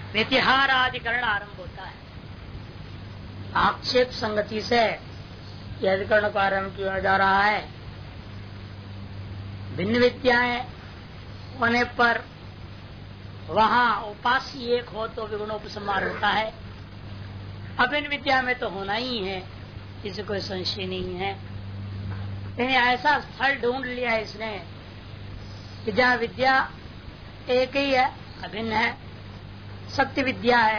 व्यतिहाराधिकरण आरंभ होता है। आक्षेप संगति से यह अधिकरण को आरंभ किया जा रहा है। भिन्न विद्याएं होने पर वहां उपास्य एक हो तो विगुणोपसंहार होता है। अभिन्न विद्या में तो होना ही है, इसे कोई संशय नहीं है। लेकिन ऐसा स्थल ढूंढ लिया है इसने कि जहाँ विद्या एक ही है, अभिन्न है, सत्य विद्या है।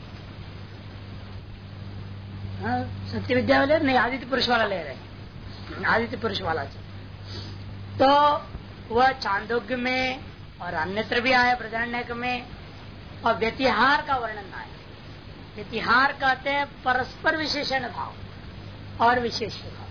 सत्य विद्या वाले नहीं, आदित्य पुरुष वाला ले रहे, आदित्य पुरुष वाला तो वह चांदोग्य में और अन्यत्र भी आया, बृहदारण्यक में। और व्यतिहार का वर्णन आया। व्यतिहार कहते हैं परस्पर विशेषण भाव और विशेष भाव।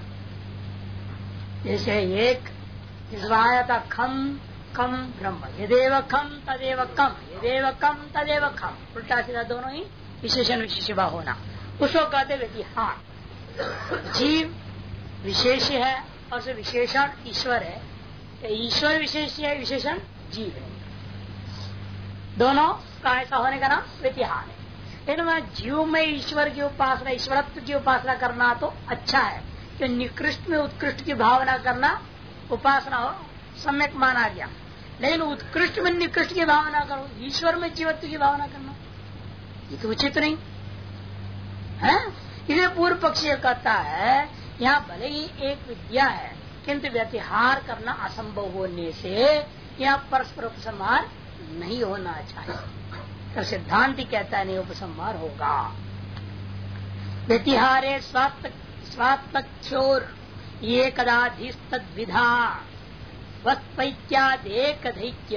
जैसे एक जिसमें आया था खम कम ब्रह्म, यदेव खम तदेव कम, यदेव कम तदेव खम, उल्टा सीधा दोनों ही विशेषण विशेष भाव होना, उसको कहते व्यतिहार। जीव विशेष है और से विशेषण ईश्वर है, ईश्वर विशेष है, विशेषण जीव है। दोनों का ऐसा होने का नाम व्यतिहार है। लेकिन जीव में ईश्वर की उपासना, ईश्वरत्व की उपासना करना तो अच्छा है कि निकृष्ट में उत्कृष्ट की भावना करना उपासना हो, सम्यक माना गया। लेकिन उत्कृष्ट में निकृष्ट की भावना करो, ईश्वर में जीवत्व की भावना करना, ये तो उचित नहीं है। इसे पूर्व पक्षी कहता है यहाँ भले ही एक विद्या है किंतु व्यतिहार करना असंभव होने से यहाँ परस्पर उपसंहार नहीं होना चाहिए। तो सिद्धांत कहता है नहीं उपसंहार होगा। व्यतिहारे स्वात्मक्षोर ये कदाधिस्तद्विधा वत्पैत्यादेक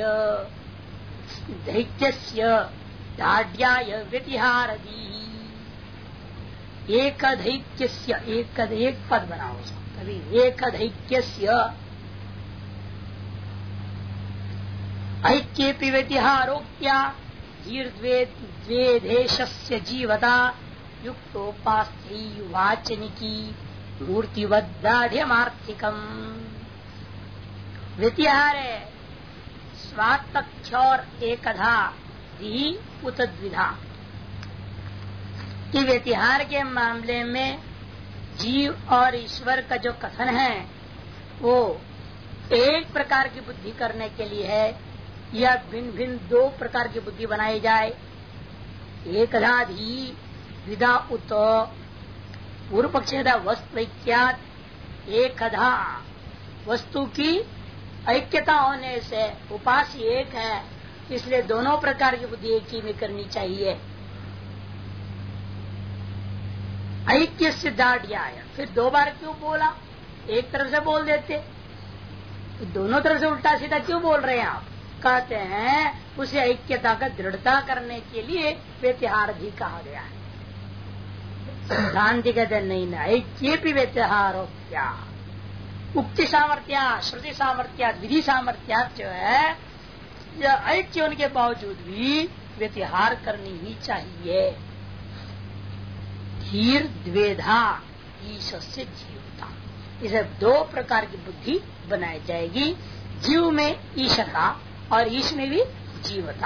दैत्यस्य दाढ्याय व्यतिहारदी। एक दैत्यस्य, एक पद बनाओ कभी, एक दैत्यस्य ऐक्येपि व्यतिहारोक्त्या द्वेदेशस्य जीवता युक्तोपास्थ्यै वाचनिकी मूर्तिवद्दाढ़्यमार्थिकम्। व्यतिहार है स्वात्मक्षौर एकधा धी उतद्विधा कि व्यतिहार के मामले में जीव और ईश्वर का जो कथन है वो एक प्रकार की बुद्धि करने के लिए है या भिन्न भिन्न दो प्रकार की बुद्धि बनाई जाए। एकधा धी विधा उत, पूर्व पक्ष में था वस्तुक्यात एकधा, वस्तु की ऐक्यता होने से उपास्य एक है, इसलिए दोनों प्रकार की बुद्धि एक ही में करनी चाहिए। ऐक्य से दाढ़िया आया, फिर दो बार क्यों बोला? एक तरफ से बोल देते, दोनों तरफ से उल्टा सीधा क्यों बोल रहे हैं आप? कहते हैं उसे ऐक्यता का दृढ़ता करने के लिए व्यतिहार भी कहा गया है। सिद्धांति कहते नहीं ना, ऐक्य भी व्यतिहार हो क्या, उक्ति सामर्थ्या, श्रुति सामर्थ्या, विधि सामर्थ्या जो है, ऐक्य होने के बावजूद भी व्यतिहार करनी ही चाहिए। धीर द्वेधा ईश से जीवता, इसे दो प्रकार की बुद्धि बनाई जाएगी, जीव में ईशता और ईश में भी जीवता।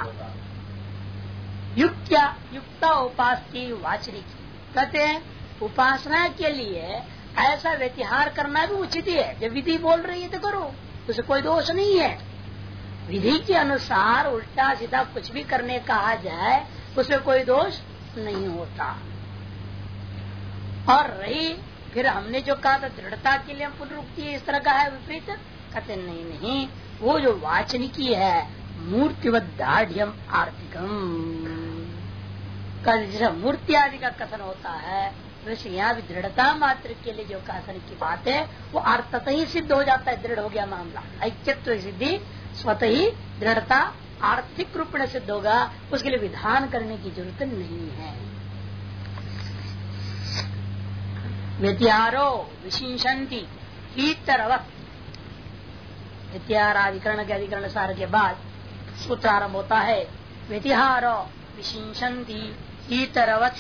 युक्ता उपास्य वाचनिकी, कहते हैं उपासना के लिए ऐसा व्यतिहार करना भी उचित ही है। जब विधि बोल रही है तो करो, उसे कोई दोष नहीं है। विधि के अनुसार उल्टा सीधा कुछ भी करने कहा जाए उसमें कोई दोष नहीं होता। और रही फिर हमने जो कहा था दृढ़ता के लिए पुनरुक्ति इस तरह का है विपरीत, कहते नहीं, वो जो वाचनिकी है मूर्तिवद्दाढ़्यम आर्थिकम, जैसे मूर्ति आदि का कथन होता है वैसे यहाँ भी दृढ़ता मात्र के लिए जो कथन की बात है वो अर्थतः ही सिद्ध हो जाता है। दृढ़ हो गया मामला, ऐक्यत्व सिद्धि स्वतः ही दृढ़ता आर्थिक रूप में सिद्ध होगा, उसके लिए विधान करने की जरूरत नहीं है। व्यतिहारो विशिंशन्ति हीतरवत्, व्यतिहाराधिकरण के अधिकरण सार के बाद सूत्र आरंभ होता है। व्यतिहारो विशिंशन्ति हीतरवत्,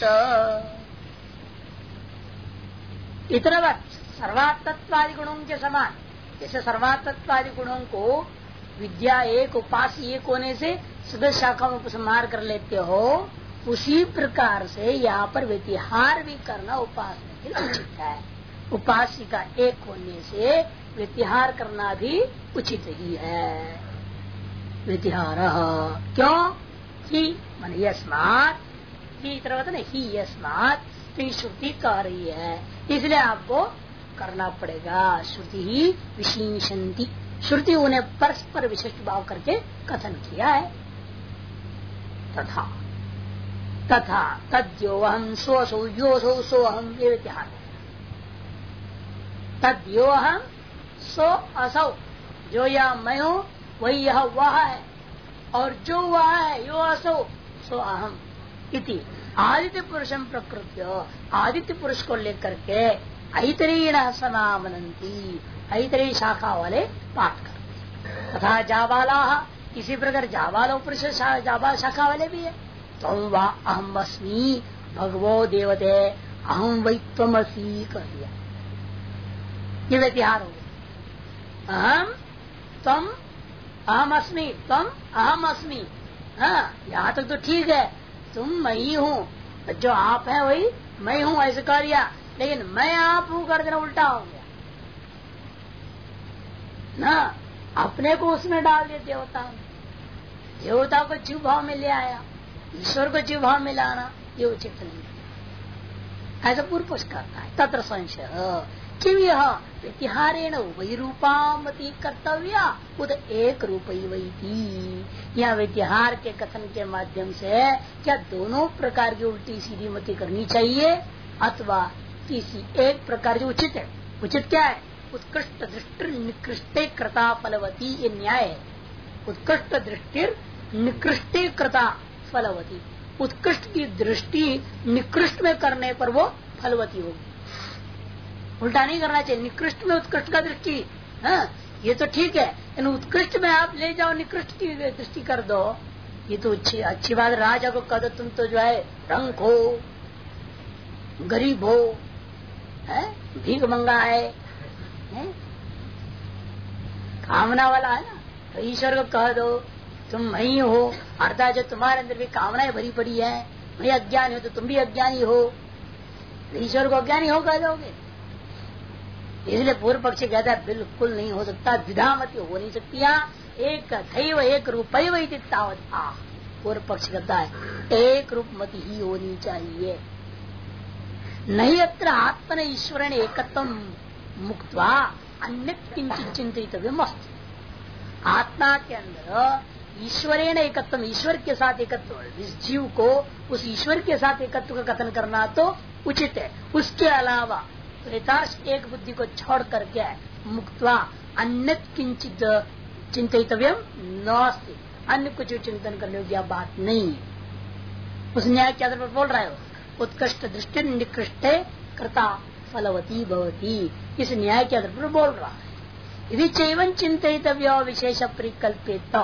इतरवत् सर्वात्मत्वादि गुणों के समान, जैसे सर्वात्मत्वादि गुणों को विद्या एक उपास्य एक होने से सदस्य शाखा में उपसंहार कर लेते हो, उसी प्रकार से यहाँ पर व्यतिहार भी करना उपासना के लिए उचित है। उपास्य का एक होने से व्यतिहार करना भी उचित ही है। व्यतिहार क्यों ही मन यस्मात् ही तरह ना ही यस्मात् श्रुति कह रही है, इसलिए आपको करना पड़ेगा। श्रुति ही विशेषंती, श्रुति उन्हें परस्पर विशिष्ट भाव करके कथन किया है। तथा तथा तद्योहम सोसो योसो सोहम, ये व्यतिहार है। तद्योहम सो असौ, जो यह मैं हूँ वही यह वह है, और जो वह है यो असौ सो अहम इति आदित्य पुरुषम प्रकृत्य, आदित्य पुरुष को लेकर के ऐतरेण समामनंती, ऐतरेय शाखा वाले पाठ करते। तथा जाबाला, इसी प्रकार जाबालो पुरुष जाबाल शाखा वाले भी है। तुम वा अहम अस्मि भगवो देवते अहम वै त्वमसि कर दिया, ये व्यतिहार हो गया। अहम तुम अहम अस्मि, तुम अहम अस्मि। हाँ, यहाँ तक तो ठीक है, तुम मैं ही हूँ, जो आप है वही मैं हूँ ऐसे कर दिया, लेकिन मैं आप हूँ कर देना उल्टा हो गया ना। अपने को उसमें डाल दिया देवता में, देवता को जीव भाव में ले आया, ईश्वर को जीव भाव में लाना ये उचित नहीं, ऐसा पूर्व पक्ष करता है। तत्र संशय किम यह व्यतिहारेण वही रूपामति कर्तव्य उद एक रूप ही वही थी। यह व्यतिहार के कथन के माध्यम से क्या दोनों प्रकार की उल्टी सीधी मति करनी चाहिए, अथवा किसी एक प्रकार जो उचित है। उचित क्या है? उत्कृष्ट दृष्टि निकृष्टे कृता फलवती, ये न्याय है। उत्कृष्ट दृष्टि निकृष्टे कृता फलवती, उत्कृष्ट की दृष्टि निकृष्ट में करने पर वो फलवती होगी। उल्टा नहीं करना चाहिए, निकृष्ट में उत्कृष्ट का दृष्टि। हाँ, ये तो ठीक है, इन उत्कृष्ट में आप ले जाओ निकृष्ट की दृष्टि कर दो, ये तो अच्छी बात। राजा को कह दो तुम तो जो है रंग हो, गरीब हो, भीख मंगा है, कामना वाला है ना। तो ईश्वर को कह दो तुम मैं ही हो, अर्थात जो तुम्हारे अंदर भी कामनाएं भरी पड़ी है, मैं अज्ञानी हो तो तुम भी अज्ञानी हो, ईश्वर को अज्ञानी हो कह दोगे। इसलिए पूर्व पक्षी कहता है बिल्कुल नहीं हो सकता, द्विधामति हो नहीं सकती। एक दैव एक रूप पूर्व पक्ष कहता है एक रूप मति ही होनी चाहिए। नहीं अत्र आत्मन ईश्वर ने एकत्व मुक्त्वा अन्य किंचित चिंतितव्यम अस्ति। आत्मा के अंदर ईश्वरेण एकत्व, ईश्वर के साथ एकत्व, इस जीव को उस ईश्वर के साथ एकत्व का कथन करना तो उचित है। उसके अलावा यथार्थ एक बुद्धि को छोड़ करके मुक्त्वा अन्य किंचित चिंतितव्यम नास्ति, अन्य कुछ चिंतन करने की बात नहीं है। उस न्याय के आधार पर बोल रहा है उत्कृष्ट दृष्टि निकृष्टे कृता फलवती भवती, इस न्याय के आधार पर बोल रहा है। यदि चैवन चिंतितव्य विशेष परिकल्पित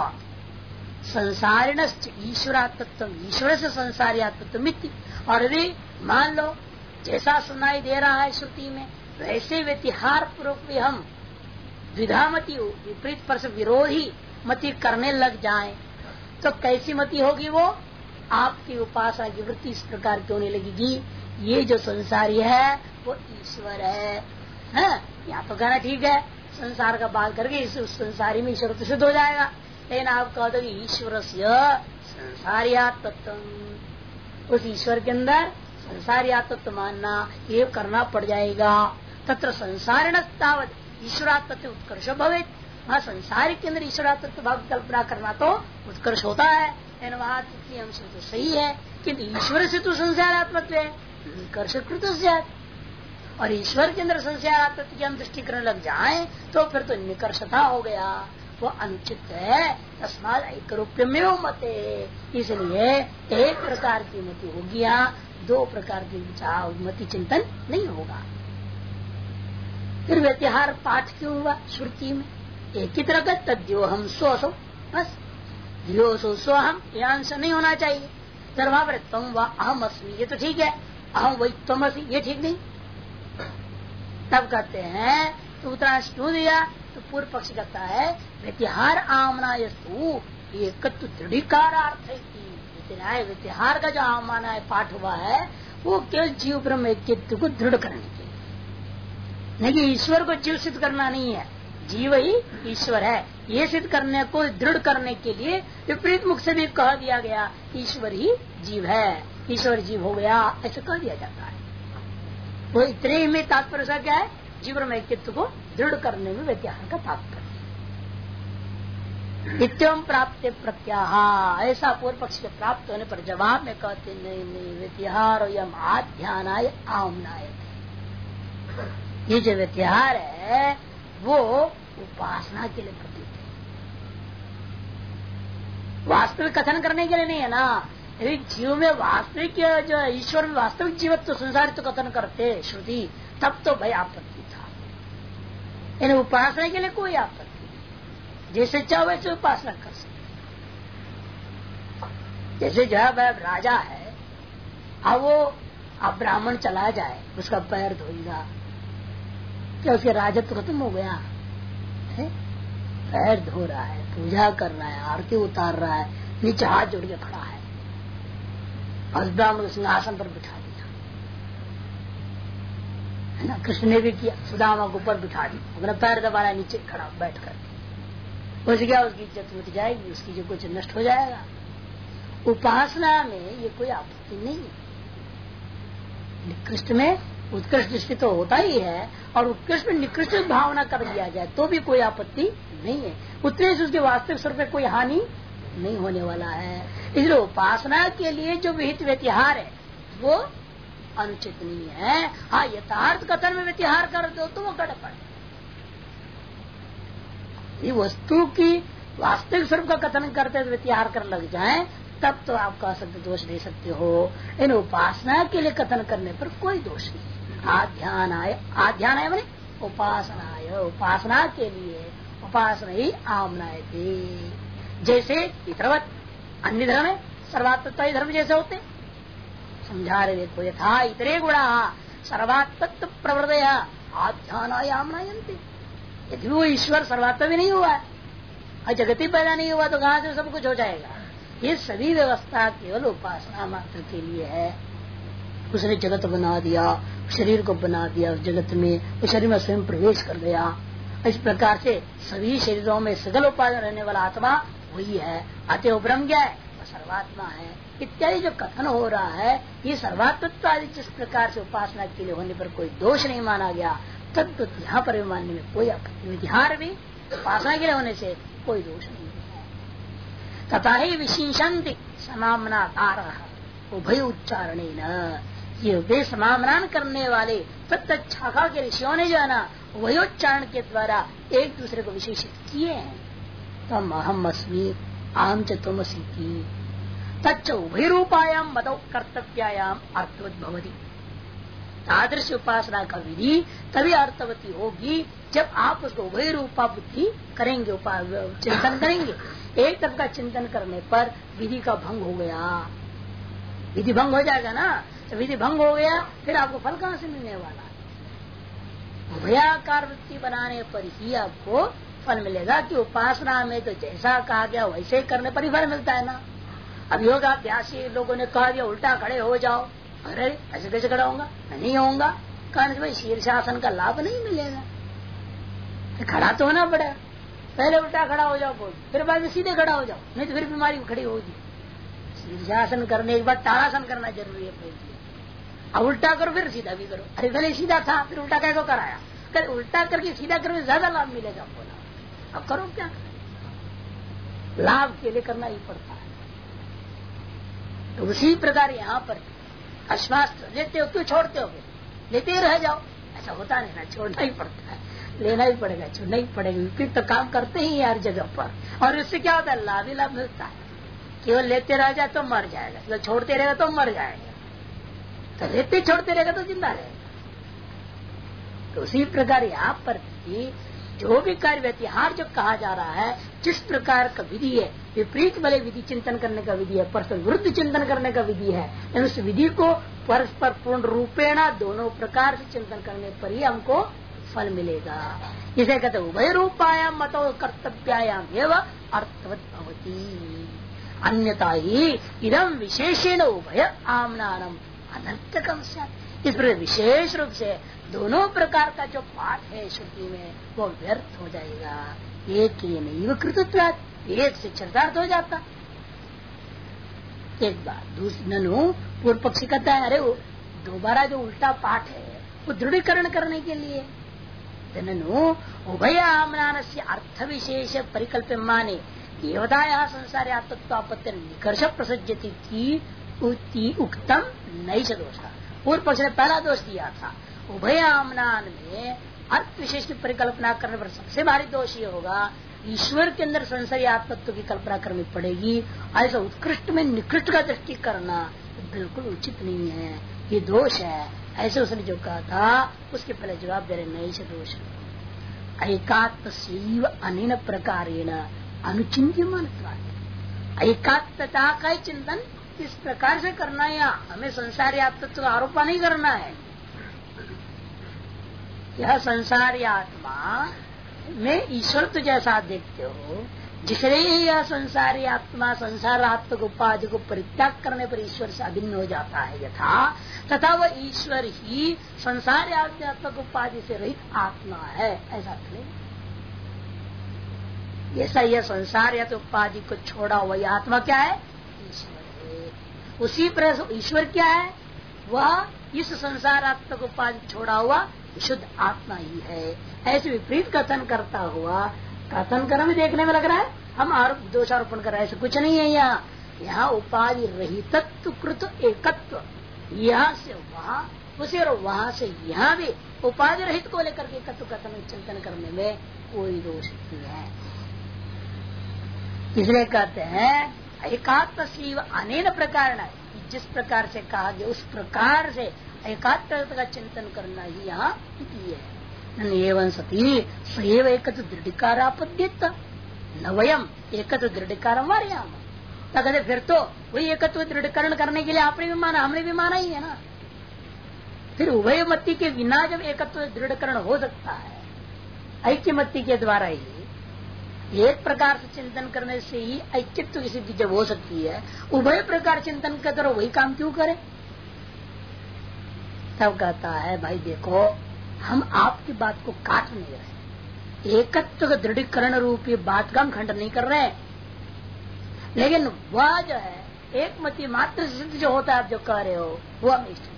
संसारिण ईश्वरात्मत्व, ईश्वर से संसारियात्मत्व मिथ्य। और यदि मान लो जैसा सुनाई दे रहा है श्रुति में, वैसे व्यतिहार पूर्वक भी हम द्विधामति विपरीत पर से विरोधी मति करने लग जाएं, तो कैसी मति होगी? वो आपकी उपासना की वृत्ति इस प्रकार की होने लगेगी, ये जो संसारी है वो ईश्वर है। यहाँ तो कहना ठीक है, संसार का बात करके इस संसारी में ईश्वर तो सिद्ध हो जाएगा, लेकिन आप कह दो ईश्वर से संसारियात्मत्व, उस ईश्वर के अंदर संसारियात्मत्व मानना ये करना पड़ जाएगा। तत्र संसारिण तावत ईश्वरात्मत्व उत्कर्ष भवेत्। वहाँ संसार के अंदर ईश्वरात्मत्व भाव कल्पना करना तो उत्कर्ष होता है, वहाँ अंश तो सही है, किंतु ईश्वर से तो संसारात्मत्व है, निकर्ष कृत से। और ईश्वर के अंदर संसारात्मत्व की हम दृष्टि करने लग जाए तो फिर तो निकर्षता हो गया, वो अनुचित है। तस्मात् एक रूप में मते, इसलिए एक प्रकार की मति हो गया, दो प्रकार की मति चिंतन नहीं होगा। फिर व्यतिहार पाठ क्यों हुआ श्रुति में? एक ही तरह का तद्योहम स्वसो, बस योसो स्वहम, यह अंश नहीं होना चाहिए। वहां पर तुम व अहम अस्मि, ये तो ठीक है, अहम वही तुम अस्मि, ये ठीक नहीं। तब कहते हैं तो उतना क्यों दिया? तो पूर्व पक्ष कहता है व्यतिहार आमनायस्तु एकत्व दृढ़ीकारार्थ व्यतिहार का जो आमना पाठ हुआ है वो केवल जीव ब्रह्म ऐक्यत्व को दृढ़ करने के लिए, नहीं कि ईश्वर को जीव सिद्ध करना नहीं है, जीव ही ईश्वर है ये सिद्ध करने को दृढ़ करने के लिए विपरीत मुख से भी कह दिया गया ईश्वर ही जीव है, ईश्वर जीव हो गया ऐसा कह दिया जाता है। वो इतने ही में तात्पर्य क्या है, जीव ब्रह्म ऐक्यत्व को दृढ़ करने में व्यतिहार का तात्पर्य। नित्यम प्राप्त प्रत्याह, ऐसा पूर्व पक्ष के प्राप्त होने पर जवाब में कहते नहीं व्यतिहार यम आध्यानाय आमनाय, ये जो व्यतिहार है वो उपासना के लिए प्रतीत है, वास्तविक कथन करने के लिए नहीं है ना। यदि जीव में वास्तविक जो ईश्वर में वास्तविक जीवत्व संसार तो कथन करते श्रुति तब तो भाई आपत्ति था, इन उपासना के लिए कोई आपत्ति, जैसे चाहो वैसे उपासना कर सकते। जैसे जो है राजा है, अब वो अब ब्राह्मण चला जाए उसका पैर धोएगा, क्या उसके राजत्व खत्म हो गया है? पैर धो रहा है, पूजा कर रहा है, आरती उतार रहा है, नीचे हाथ जोड़ के खड़ा है और ब्राह्मण सिंहासन पर बिठा दिया है ना। कृष्ण ने भी किया, सुदामा को ऊपर बिठा दिया, अपना पैर दबा रहा नीचे खड़ा बैठ कर, उसकी क्या उसकी इज्जत मिट जाएगी, उसकी जो कुछ नष्ट हो जाएगा। उपासना में ये कोई आपत्ति नहीं है, निकृष्ट में उत्कृष्ट दृष्टि तो होता ही है और उत्कृष्ट में निकृष्ट भावना कर दिया जाए तो भी कोई आपत्ति नहीं है, उतने से उसके वास्तविक स्वरूप में कोई हानि नहीं होने वाला है। इसलिए उपासना के लिए जो विहित व्यतिहार है वो अनुचित नहीं है। हाँ, यथार्थ कथन में व्यतिहार कर दो तो वो गड़बड़, ये वस्तु की वास्तविक स्वरूप का कथन करते व्यतिहार कर लग जाए तब तो आप कह सकते दोष दे सकते हो। इन उपासना के लिए कथन करने पर कोई दोष नहीं। आध्यानाय, आध्यानाय माने उपासनाय, उपासना के लिए उपासना ही आमनाय थे। जैसे इतरवत अन्य धर्म है, सर्वात्मत्व धर्म जैसे होते समझा रहे देखो, यथा इतरे गुणा सर्वात्मत्व प्रवृत्तय आध्यानाय आमनायन्ते। यदि वो ईश्वर सर्वात्मा भी नहीं हुआ है और जगत ही पैदा नहीं हुआ तो कहां से सब कुछ हो जाएगा। ये सभी व्यवस्था केवल उपासना मात्र के लिए है। उसने जगत बना दिया, शरीर को बना दिया, उस जगत में उस शरीर में स्वयं प्रवेश कर गया। इस प्रकार से सभी शरीरों में सगल उपादान रहने वाला आत्मा वही है। अतः ब्रह्म क्या है, वो सर्वात्मा है इत्यादि जो कथन हो रहा है, ये सर्वात्मत्व आदि जिस प्रकार से उपासना के लिए होने पर कोई दोष नहीं माना गया, तब तो यहाँ पर मानने में कोई आपत्ति, विहार भी उपासना के लिए होने से कोई दोष नहीं है। तथा ही विशेषंति समामनाकार उभय उच्चारण, ये वे समामनान करने वाले तत्त शाखा के ऋषियों ने जो है ना वही उच्चारण के द्वारा एक दूसरे को विशेषित किए हैं। तम अहम अस्मि आम च तुमसि की तच्च उभय रूपायाम मदौ कर्तव्यायाम अर्थवत भवति। तादृश उपासना का विधि तभी अर्थवती होगी जब आप उसको उभय रूपा बुद्धि करेंगे, चिंतन करेंगे। एक तरफ का चिंतन करने पर विधि का भंग हो गया, विधि भंग हो जाएगा ना, तो विधि भंग हो गया फिर आपको फल कहाँ से मिलने वाला है। उभयाकार वृत्ति बनाने पर ही आपको फल मिलेगा कि उपासना में तो जैसा कहा गया वैसे करने पर ही फल मिलता है ना। अब योगाभ्यासी लोगों ने कहा दिया उल्टा खड़े हो जाओ, अरे ऐसे कैसे खड़ा होगा, मैं नहीं होऊंगा, कहने से भाई शीर्षासन का लाभ नहीं मिलेगा, तो खड़ा तो होना पड़ेगा। पहले उल्टा खड़ा हो जाओ बोल, फिर बाद में सीधे खड़ा हो जाओ, नहीं तो फिर बीमारी खड़ी होगी। शीर्षासन करने के बाद ताड़ासन करना जरूरी है पहले। अब उल्टा करो फिर सीधा भी करो, अरे पहले सीधा था फिर उल्टा कैसे कराया, कर उल्टा करके सीधा करो ज्यादा लाभ मिलेगा बोला। अब करो क्या, लाभ के लिए करना ही पड़ता है। तो उसी प्रकार यहाँ पर आश्वास लेते हो, क्यों छोड़ते हो, लेते ही रह जाओ, ऐसा होता नहीं ना, छोड़ना ही पड़ता है, लेना ही पड़ेगा, छोड़ना ही पड़ेगा। फिर तो काम करते ही हर जगह पर, और इससे क्या होता है, लाभ ही लाभ मिलता है। केवल लेते रह जाए तो मर जाएगा, केवल छोड़ते रहेगा तो मर जाएगा, तो लेते छोड़ते रहेगा तो जिंदा रहेगा। तो उसी प्रकार यहाँ पर भी जो भी कार्य व्यतिहार जो कहा जा रहा है, जिस प्रकार का विधि है, विपरीत वाले विधि चिंतन करने का विधि है, परस्पर विरुद्ध चिंतन करने का विधि है, उस विधि को परस्पर पूर्ण रूपेण दोनों प्रकार से चिंतन करने पर ही हमको फल मिलेगा। इसे कहते उभय रूपायाम मतो कर्तव्यायाम एवं अर्थवत भवति। अन्यथा ही इदम विशेषेण उभय आमनानम अनर्थकम स्यात्। इस पर विशेष रूप से दोनों प्रकार का जो पाठ है श्रुति में वो व्यर्थ हो जाएगा। एक ही नहीं कृतत्वात्, एक से चरितार्थ हो जाता। एक बार दूसरी ननु पूर्व पक्षी कहता है, अरे वो दोबारा जो उल्टा पाठ है वो दृढ़ीकरण करने के लिए ननु उभय आमनान से अर्थ विशेष परिकल्प माने देवताया संसार आत्मत्वापत्ति निकर्ष प्रसज्जती उक्तम नैष दोष। पूर्व पक्ष ने पहला दोष दिया था, उभय आमनान में अर्थ विशेष की परिकल्पना करने पर सबसे भारी दोष ये होगा ईश्वर के अंदर संसारी आत्मत्व की कल्पना करनी पड़ेगी। ऐसा उत्कृष्ट में निकृष्ट का दृष्टि करना बिल्कुल उचित नहीं है, ये दोष है। ऐसे उसने जो कहा था उसके पहले जवाब दे रहे नहीं से दोष। एकात्म अनेन प्रकारेण अनुचिंत्यमान, एकात्मता का चिंतन इस प्रकार से करना है। हमें संसारी आत्मत्व का आरोप नहीं करना है। यह संसारी आत्मा में ईश्वर तो जैसा देखते हो, जिसने यह संसारी आत्मा संसार आत्मक उपाधि को परित्याग करने पर ईश्वर से अभिन्न हो जाता है यथा, तथा वह ईश्वर ही संसार आत्मक उपाधि से रहित आत्मा है, ऐसा नहीं। जैसा यह संसार या तो उपाधि को छोड़ा हुआ यह आत्मा क्या है, ईश्वर है। उसी प्रकार ईश्वर क्या है, वह इस संसार आत्मक उपाधि छोड़ा हुआ शुद्ध आत्मा ही है। ऐसे विपरीत कथन करता हुआ कथन करने में देखने में लग रहा है हम दोषारोपण कर रहे हैं, ऐसा कुछ नहीं है। यहाँ उपाधि रहितत्व कृत एकत्व, यहाँ से वहाँ उसे और वहाँ से यहाँ भी उपाधि रहित को लेकर के एकत्व कथन चिंतन करने में कोई दोष नहीं है। इसलिए कहते हैं एकात्म शिव अनेन प्रकार, जिस प्रकार से कहा गया उस प्रकार से एकात्मता का चिंतन करना ही यहाँ है। एवं सती सैव एकत्र दृढ़िकारापद्यत न वयम एकत्र दृढ़िकारम वार्याम। कहते फिर तो वही एकत्व दृढ़ीकरण करने के लिए आपने भी माना, हमने भी माना ही है ना। फिर उभय मति के बिना जब एकत्व दृढ़ीकरण हो सकता है, ऐक्य मति के द्वारा ही एक प्रकार से चिंतन करने से ही ऐक्यत्व की सिद्धि जब हो सकती है, उभय प्रकार चिंतन कर करो वही काम क्यों करें। तब कहता है भाई देखो हम आपकी बात को काट नहीं रहे, एकत्व का दृढ़ीकरण रूपी बात का हम खंडन नहीं कर रहे हैं, लेकिन वह जो है एक मति मात्र सिद्ध जो होता है आप जो कह रहे हो वो हम इष्ट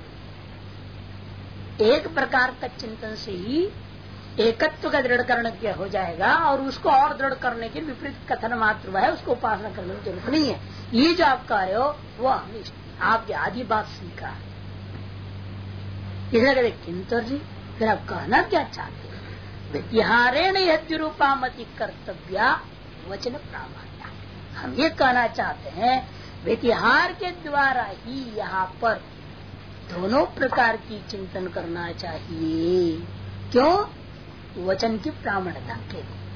एक प्रकार का चिंतन से ही एकत्व का दृढ़ीकरण क्या हो जाएगा और उसको और दृढ़ करने के विपरीत कथन मात्र है, उसको उपासना करने की जरूरत नहीं है। ये जो आप कह रहे हो वो हम इष्ट आपकी आधी बात सीखा है। इसलिए कहते किंतु जी फिर आप कहना क्या चाहते हैं, व्यतिहारेण यद्रूपा मति कर्तव्या वचन प्रामाण्य। हम ये कहना चाहते हैं व्यतिहार के द्वारा ही यहाँ पर दोनों प्रकार की चिंतन करना चाहिए। क्यों? वचन की प्रामाण्यता के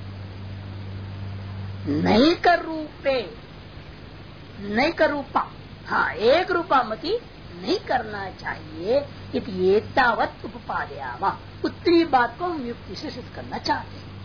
नहीं कर रूपे नहीं कर रूपा, हाँ एक रूपा मति नहीं करना चाहिए। एतावत् उपपादयामा, उत्तरी बात को हम युक्ति से सिद्ध करना चाहते हैं।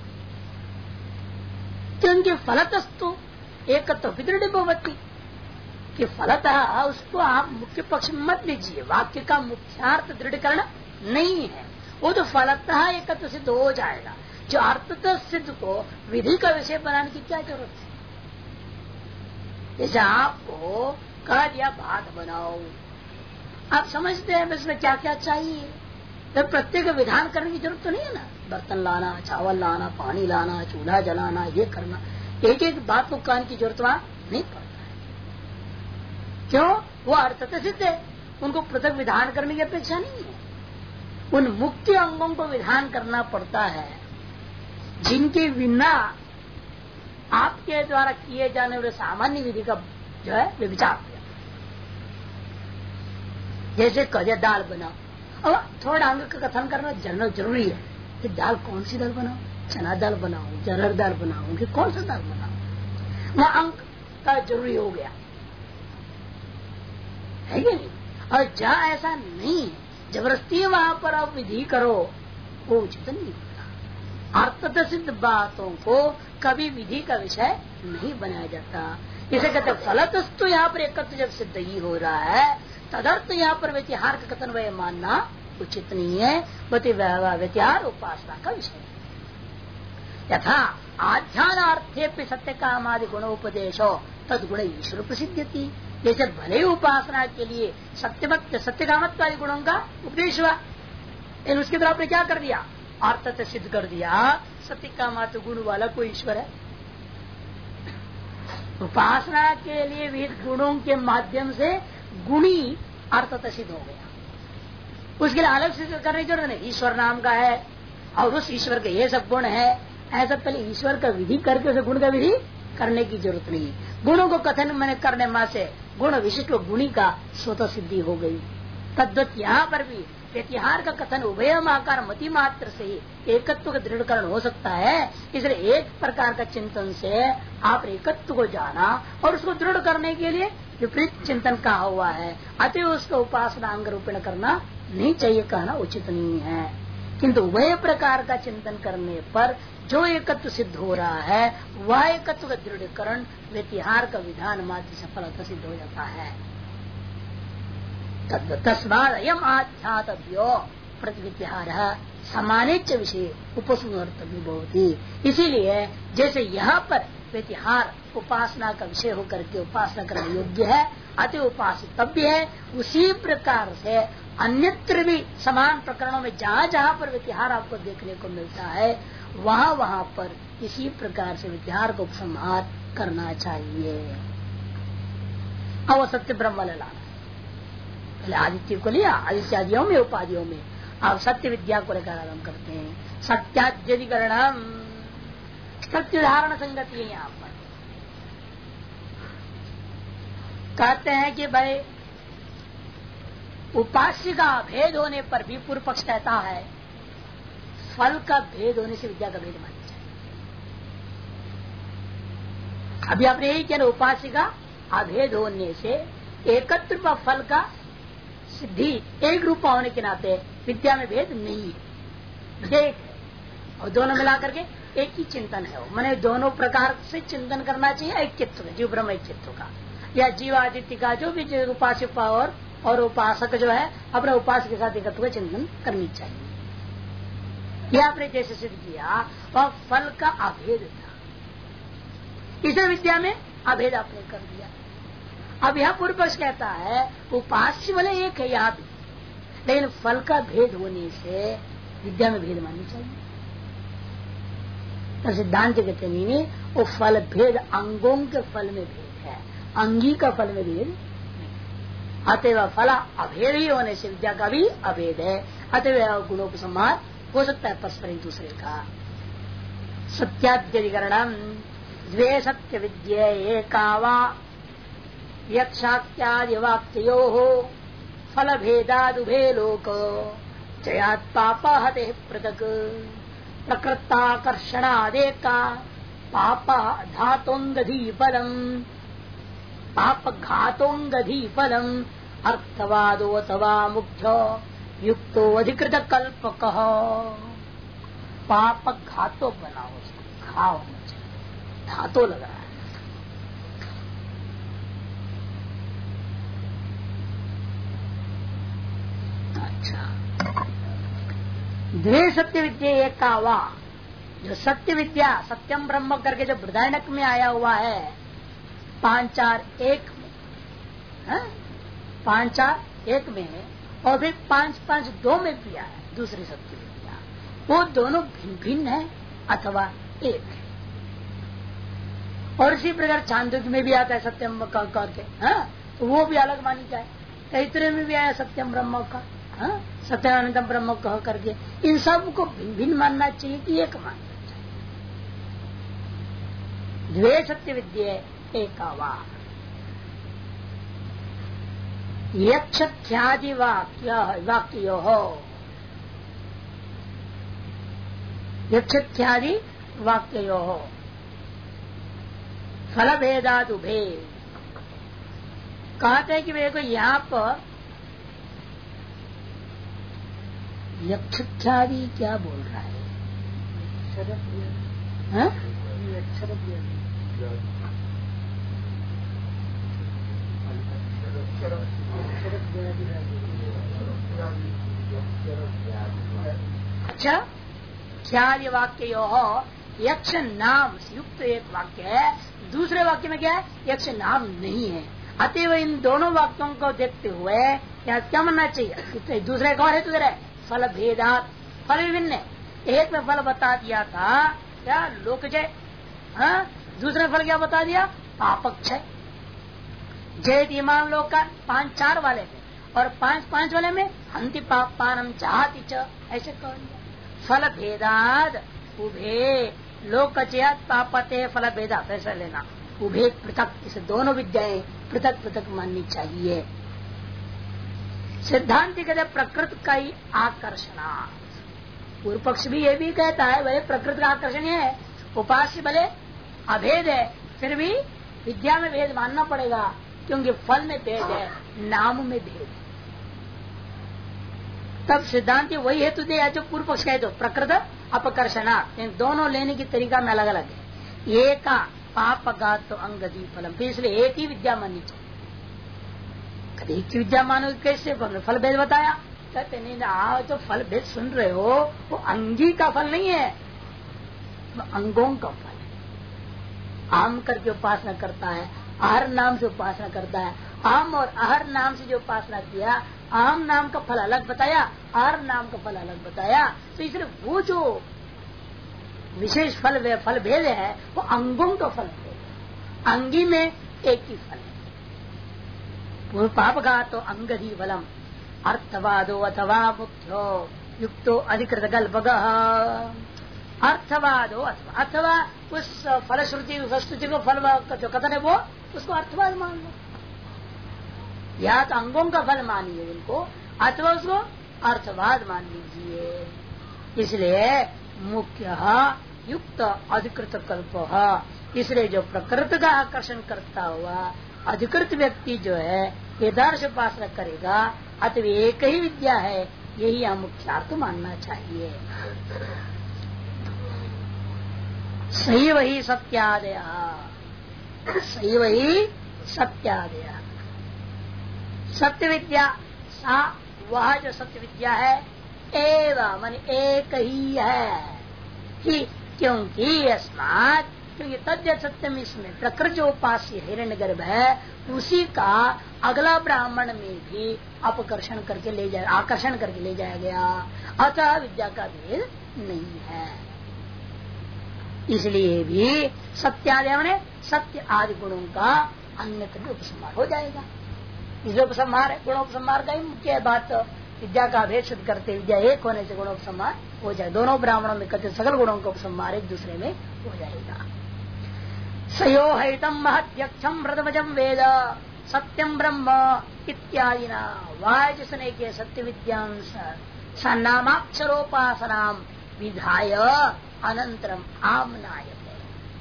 क्योंकि फलतस्तु एकत्व विदृढ़ भवति कि फलतः उसको आप मुख्य पक्ष में मत लीजिए, वाक्य का मुख्यार्थ दृढ़ीकरण नहीं है, वो तो फलतः एकत्व सिद्ध हो जाएगा। जो अर्थतः सिद्ध को विधि का विषय बनाने की क्या जरूरत है। जैसे आपको कह दिया भात बनाओ, आप समझते हैं इसमें क्या क्या चाहिए, तो प्रत्येक विधान करने की जरूरत तो नहीं है ना। बर्तन लाना, चावल लाना, पानी लाना, चूल्हा जलाना, ये करना, एक एक बात को कहने की जरूरत वहां नहीं पड़ता है। क्यों? वो अर्थतः सिद्ध है, उनको पृथक विधान करने की अपेक्षा नहीं है। उन मुख्य अंगों को विधान करना पड़ता है जिनके बिना आपके द्वारा किए जाने वाले सामान्य विधि का जो है वे विचार किया। जैसे कहे दाल बनाओ, अब थोड़ा अंग का कथन करना जरूरी है कि दाल कौन सी दाल बनाओ, चना दाल बनाओ, जरहर दाल बनाओ कि कौन सा दाल बनाओ, वह अंग का जरूरी हो गया है कि नहीं। और जहाँ ऐसा नहीं है, जबरदस्ती वहां पर आप विधि करो वो उचित नहीं होता। अर्थतः सिद्ध बातों को कभी विधि का विषय नहीं बनाया जाता। इसे कहते फलतस्तु यहाँ पर एकत्व जब सिद्ध ही हो रहा है तदर्थ यहाँ पर व्यतिहार का कथन वह मानना उचित नहीं है। व्यतिहार उपासना का विषय है। यथा आध्यानार्थे सत्य काम आदि गुणोपदेशो तद गुण ईश्वर प्रसिद्ध थी। जैसे भले ही उपासना के लिए सत्य कामत्व आदि गुणों का उपदेश हुआ, लेकिन उसके द्वारा आपने क्या कर दिया, अर्थ सिद्ध कर दिया सत्य कामत्व गुण वाला कोई ईश्वर है। उपासना के लिए विविध गुणों के माध्यम से गुणी अर्थ सिद्ध हो गया। उसके लिए अलग से करने की जरूरत नहीं, ईश्वर नाम का है और उस ईश्वर के ये सब गुण है, ऐसा पहले ईश्वर का विधि करके उसे गुण का विधि करने की जरूरत नहीं। गुणों को कथन मैंने करने में से गुण विशिष्ट गुणी का स्वतः सिद्धि हो गई। तद्वत यहाँ पर भी व्यतिहार का कथन उभयमाकार मति मात्र से ही एकत्व का दृढ़करण हो सकता है। इसलिए एक प्रकार का चिंतन से आप एकत्व को जाना और उसको दृढ़ करने के लिए विपरीत चिंतन कहा हुआ है, अतः उसका उपासना अंग रूपेण करना नहीं चाहिए, कहना उचित नहीं है। किंतु उभय प्रकार का चिंतन करने पर जो एकत्व सिद्ध हो रहा है वह एकत्व का दृढ़ीकरण व्यतिहार का विधान मात्र सफलता सिद्ध हो जाता है। तस्माद अयम आध्यात्म्यो प्रतिविहार समानेच विषय उपसंहर्तव्य बहुत। इसीलिए जैसे यहाँ पर व्यतिहार उपासना का विषय होकर के उपासना करने योग्य है, अति उपासितव्य है, उसी प्रकार से अन्यत्र भी समान प्रकरणों में जहाँ जहाँ पर व्यतिहार आपको देखने को मिलता है वहाँ वहाँ पर इसी प्रकार से व्यतिहार को उपसंहार करना चाहिए। अब सत्य ब्रह्म लाना, पहले आदित्य को लिया, आदित्यादियों में उपाधियों में, अब सत्य विद्या को लेकर आरम्भ करते हैं। सत्याद्यधिकरणम सत्य धारण संगति है। यहाँ पर कहते हैं कि भाई उपास्य का भेद होने पर भी पूर्व पक्ष कहता है फल का भेद होने से विद्या का भेद मानना चाहिए। अभी आपने यही किया, उपास्य का अभेद होने से एकत्र फल का सिद्धि एक रूपा होने के नाते विद्या में भेद नहीं है, एक और दोनों मिला करके एक ही चिंतन है। वो मैंने दोनों प्रकार से चिंतन करना चाहिए ऐक्यत्व का, जीव ब्रह्म ऐक्यत्व का या जीव आदित्य का, जो भी उपास्य और उपासक जो है अपने उपासक के साथ एकत्व का चिंतन करनी चाहिए। यह आपने जैसे सिद्ध किया वह फल का अभेद था, इस विद्या में अभेद आपने कर दिया। अब यह पूर्व पक्ष कहता है उपास्य वाले एक है यहाँ भी, लेकिन फल का भेद होने से विद्या में भेद माननी चाहिए। तो सिद्धांत कहते नहीं, वो फल भेद अंगों के फल में भेद है, अंगी का फल में भेद नहीं। अतएव फला अभेद ही होने से विद्या का भी अभेद है, अतएव गुणोपसंहार हो सकता है परस्पर एक दूसरे का। सत्याद्यधिकरणम द्वे सत्य विद्ये एकावा यक्षात्यादि वाक्यो फल भेदादुभे लोक जयात् पाप हते पृथक प्रकृताकर्षणादेका पाप धातोंगधी फलम पाप घातोंगधी फलम अर्थवादो अथवा मुख्य युक्तो अधिकृत कल्पक। पाप घातो बनाओ, उसको घाव होना चाहिए, धातो लग रहा है। अच्छा, द्वे सत्य विद्या एक का वा, जो सत्य विद्या सत्यम ब्रह्म करके जो बृहदारण्यक में आया हुआ है 5-4-1 में, 5-4-1 में है, और फिर 5-5-2 में भी आया है दूसरी सत्य विद्या, वो दोनों भिन्न भिन्न है अथवा एक है। और इसी प्रकार छांदोग्य में भी आता है सत्यम करके, तो वो भी अलग मानी जाए। तैतृय में भी आया सत्यम ब्रह्म का, सत्यानंदम ब्रह्म कह करके, इन सब को भिन्न भिन्न मानना चाहिए कि एक मानना चाहिए। द्वे सत्य विद्या एकावा यक्षादि वाक्यो हो, यक्षादि वाक्यो हो फल भेदाद उभे। कहते हैं कि देखो यहाँ पर यक्षादि क्या बोल रहा है? हाँ? अच्छा, ख्याल वाक्य यो हो यक्ष नाम से युक्त एक वाक्य है, दूसरे वाक्य में क्या है? यक्ष नाम नहीं है। अतएव इन दोनों वाक्यों को देखते हुए यहाँ क्या मानना चाहिए? दूसरे का और है तुझे फल भेदात, फल विभिन्न। एक में फल बता दिया था क्या? लोकजय। हाँ, दूसरे फल क्या बता दिया? पापक्षय। जय इमाम लोग का 5-4 वाले में और 5-5 वाले में हंति पापानम चाहती च, ऐसे कह दिया। फल भेदाद उभे लोकचयात पापते फल भेदात, ऐसा लेना। उभे पृथक, इसे दोनों विद्याएं पृथक पृथक माननी चाहिए। सिद्धांति कहते प्रकृति का ही आकर्षणा। पूर्व पक्ष भी ये भी कहता है वह प्रकृति का आकर्षण है, उपास्य भले अभेद है, फिर भी विद्या में भेद मानना पड़ेगा, क्योंकि फल में भेद है, नाम में भेद है। तब सिद्धांत वही हेतु दे जो पूर्व पक्ष कहे, तो प्रकृत अपकर्षणा, इन दोनों लेने की तरीका में अलग अलग है। एक का पापगात तो अंगदी फलम, फिर इसलिए एक ही विद्या माननी चाहिए। एक ही विद्या मानो कैसे? फल भेद बताया, कहते नहीं ना, जो फल भेद सुन रहे हो वो अंगी का फल नहीं है, वो अंगों का फल है। आम करके उपासना करता है, आहर नाम से उपासना करता है। आम और आहर नाम से जो उपासना किया, आम नाम का फल अलग बताया, आहर नाम का फल अलग बताया। तो इसलिए वो जो विशेष फल भेद है वो अंगों का फल भेद, अंगी में एक ही फल है। वो पापघातो अंगधी फलम अर्थवादो अथवा मुख्यो युक्तो अधिकृत कल्पक। अर्थवादो अथवा उस फलश्रुति वस्तुति को फल जो कथन है वो उसको अर्थवाद मान लो, या तो अंगों का फल मानिए उनको, अथवा उसको अर्थवाद मान लीजिए। इसलिए मुख्य युक्त अधिकृत कल्प, इसलिए जो प्रकृति का आकर्षण करता हुआ अधिकृत व्यक्ति जो है यथार्थ उपासना करेगा, अतः एक ही विद्या है, यही हम मुख्यार्थ मानना चाहिए। सही वही सत्यादय, सही वही सत्यादय। सत्य विद्या सा वह जो सत्य विद्या है, एवं मन एक ही है ही, क्योंकि अस्मात्, क्योंकि तद्य सत्यम, इसमें प्रकृति जो उपास्य हिरण्यगर्भ है उसी का अगला ब्राह्मण में भी अपकर्षण करके ले जाए, आकर्षण करके ले जाया गया, अतः विद्या का भेद नहीं है। इसलिए भी सत्यादय माने सत्य आदि गुणों का अन्यत्र भी उपसंहार हो जाएगा। इस उपसंहार गुणोपसंहार का ही मुख्य बात, विद्या का भेद सिद्ध करते विद्या एक होने से गुणोपसंहार हो जाए। दोनों ब्राह्मणों में कथित सकल गुणों का उपसंहार एक दूसरे में हो जाएगा। सयो हितम महत्यक्षम व्रतमजम वेद सत्यम ब्रह्म इत्यादि न वाय जिसने के सत्य विद्यांश स नामाक्षरोपासना विधाय अनंतरम आमनायते।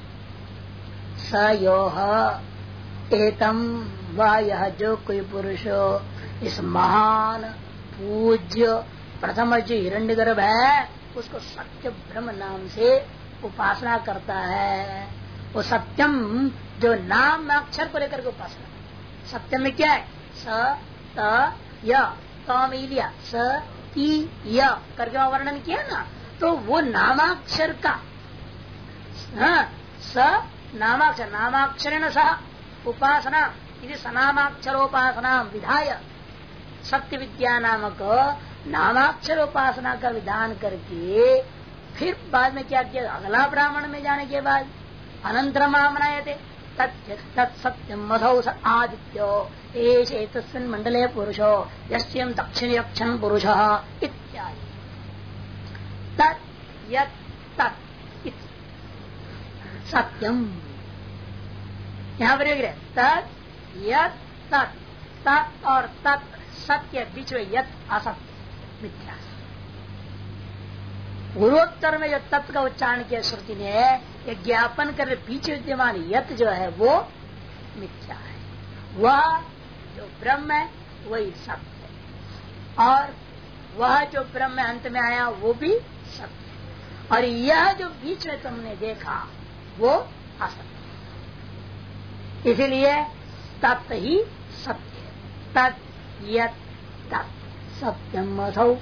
सयो एतम व यह जो कोई पुरुष इस महान पूज्य प्रथम जो हिरण्यगर्भ है उसको सत्य ब्रह्म नाम से उपासना करता है। वो सत्यम जो नाम अक्षर को लेकर के उपासना, सत्यम में क्या है? स त य, में लिया स ती य करके वर्णन किया ना, तो वो नामाक्षर का स नामाक्षर, नामाक्षरेण सह उपासना, इसे सनामाक्षरोपासना विधाय, सत्य विद्या नामक नामाक्षर उपासना का विधान करके फिर बाद में क्या किया? अगला ब्राह्मण में जाने के बाद अनंतरम आमनायते तत्सत्यम मधौ आदित्यो एष एतस्मिन् मंडले पुरुषो यस्यं दक्षिण यक्षण पुरुष इत्यादि। तत् यत् तत् सत्यम, यहाँ पर तत् यत् तत्, तत् और तत् सत्य बीच में यत् असत्य मिथ्या। पूर्वोत्तर में जो तत्व का उच्चारण किया श्रुति ने, ये ज्ञापन कर पीछे विद्यमान यत जो है वो मिथ्या है। वह जो ब्रह्म है वही सत्य है। और वह जो ब्रह्म अंत में आया वो भी सत्य, और यह जो बीच में तुमने देखा वो असत्य। इसीलिए तत् ही सत्य, तत् यत् तत् सत्यम असौ,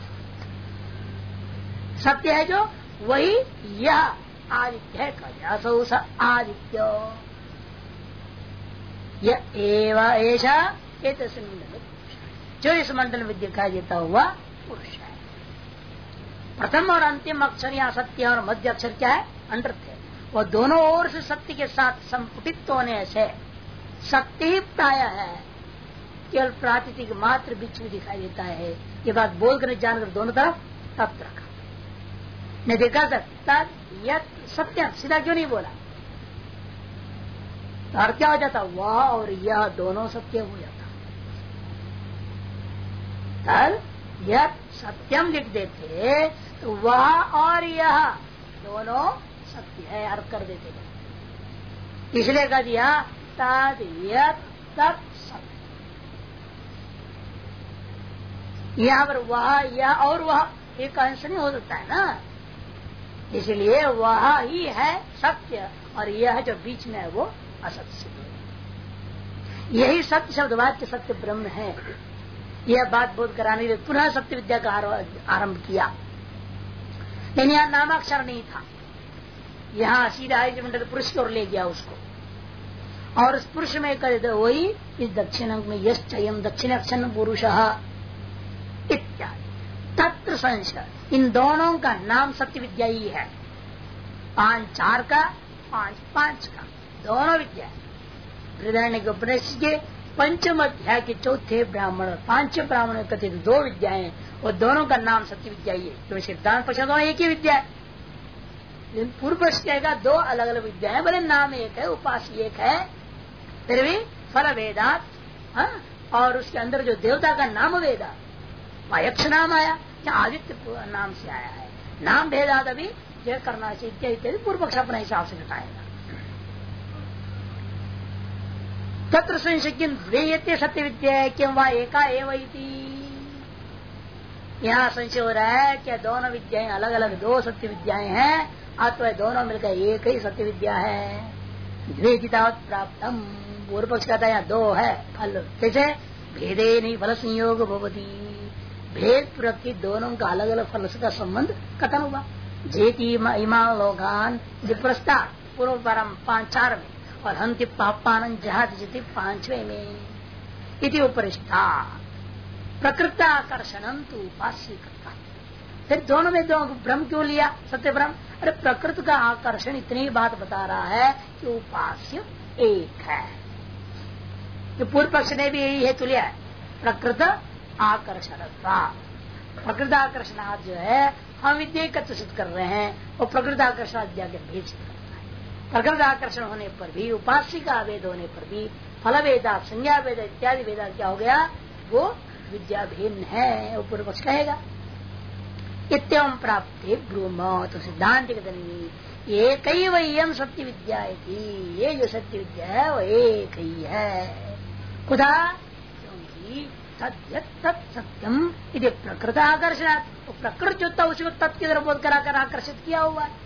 सत्य है जो वही यह आदित्य है। असौ स आदित्य यह एव ऐसा मंडल, जो इस मंडल में दिखाई देता हुआ पुरुष है। प्रथम और अंतिम अक्षर यहाँ सत्य और मध्य अक्षर क्या है? अनर्थ है। वो दोनों ओर से सत्य के साथ संपुटित होने से सत्य ही प्राय है, केवल प्रातिथिक मात्र बीच में दिखाई देता है। ये बात बोलकर जानकर दोनों तरफ तत् रखा, नहीं देखा तत् यत् सत्य, सीधा क्यों नहीं बोला? तो और क्या हो जाता? वह और यह दोनों सत्य हो जाता। तत् यत् सत्यम लिख देते तो वह और यह दोनों सत्य है, अर्थ कर देते, इसलिए कह दिया तत् यत् तत् सत्य। यहाँ पर वह यह और वह एक अंश नहीं हो सकता है ना, इसलिए वह ही है सत्य और यह जो बीच में है वो असत्य। यही सत्य शब्द वाच्य सत्य ब्रह्म है। यह बात बोध कराने के लिए पुनः सत्य विद्या का आरंभ किया, लेकिन यहाँ नामाक्षर नहीं था। यहाँ सीधा मंडल पुरुष की ओर ले गया उसको, और उस पुरुष में कर दे वही इस दक्षिण अंग में यश्चयम् दक्षिणाक्षर पुरुष इत्यादि तत्र संशय। इन दोनों का नाम सत्य विद्या ही है। 5-4 का 5-5 का दोनों विद्या। बृहदारण्यक उपनिषद के पंचम अध्याय के चौथे ब्राह्मण 5 ब्राह्मण कथित 2 विद्याएं, और दोनों का नाम सत्य विद्या ही है। तो सिद्धांत पक्ष दोनों एक ही विद्या है, लेकिन पूर्व पक्ष कहेगा 2 अलग अलग विद्या है, भले नाम एक है, उपास्य एक है, फिर भी फल वेदात, और उसके अंदर जो देवता का नाम वेदा, यक्ष नाम आया या आदित्य नाम से आया है। नाम भेदात अभी जय करना चाहिए इत्यादि पूर्व पक्ष अपने हिसाब से बताएगा। तत्र संशय सत्य विद्या है क्यों वह एका एव इति। यहाँ संशय हो रहा है क्या दोनों विद्याएं अलग अलग 2 सत्य विद्याएं हैं, अथवा दोनों मिलकर एक ही सत्य विद्या है। द्वेजितावत् प्राप्तम, पूर्व पक्ष कहता है यहाँ 2 है फल, कैसे? भेदे नहीं फल संयोग भवति, भेद प्रति दोनों का अलग अलग फल का संबंध कथन हुआ। जेति इमान लोकान विप्रस्तार पूर्व परम 5-4 में, और हंति पापान जहाज जिति 5वें में। इति उपरिष्ठा प्रकृताकर्षणम तो उपास्य करता। फिर दोनों में दो ब्रह्म क्यों लिया? सत्य ब्रह्म। अरे प्रकृति का आकर्षण इतनी बात बता रहा है कि उपास्य एक है। तो पूर्व पक्ष ने भी यही हेतु लिया है, प्रकृत आकर्षण। प्रकृत आकर्षण जो है हम विद्या सिद्ध कर रहे हैं, और प्रकृत आकर्षण विद्या के भेद सिद्ध करता है। प्रकृत आकर्षण होने पर भी, उपास्य का भेद होने पर भी, फल वेदा संज्ञा वेद इत्यादि वेदा क्या हो गया? वो विद्या भिन्न है, वो पूर्व पक्ष कहेगा। इत्यम प्राप्ति ब्रूम, तो सिद्धांत एक ही वही सत्य विद्या थी। ये जो सत्य विद्या है वो एक ही है। खुदा क्योंकि सत्यम यदि प्रकृत आकर्षण, तो प्रकृति जो था उसी को तत्व की तरफ बोध कराकर आकर्षित किया हुआ है।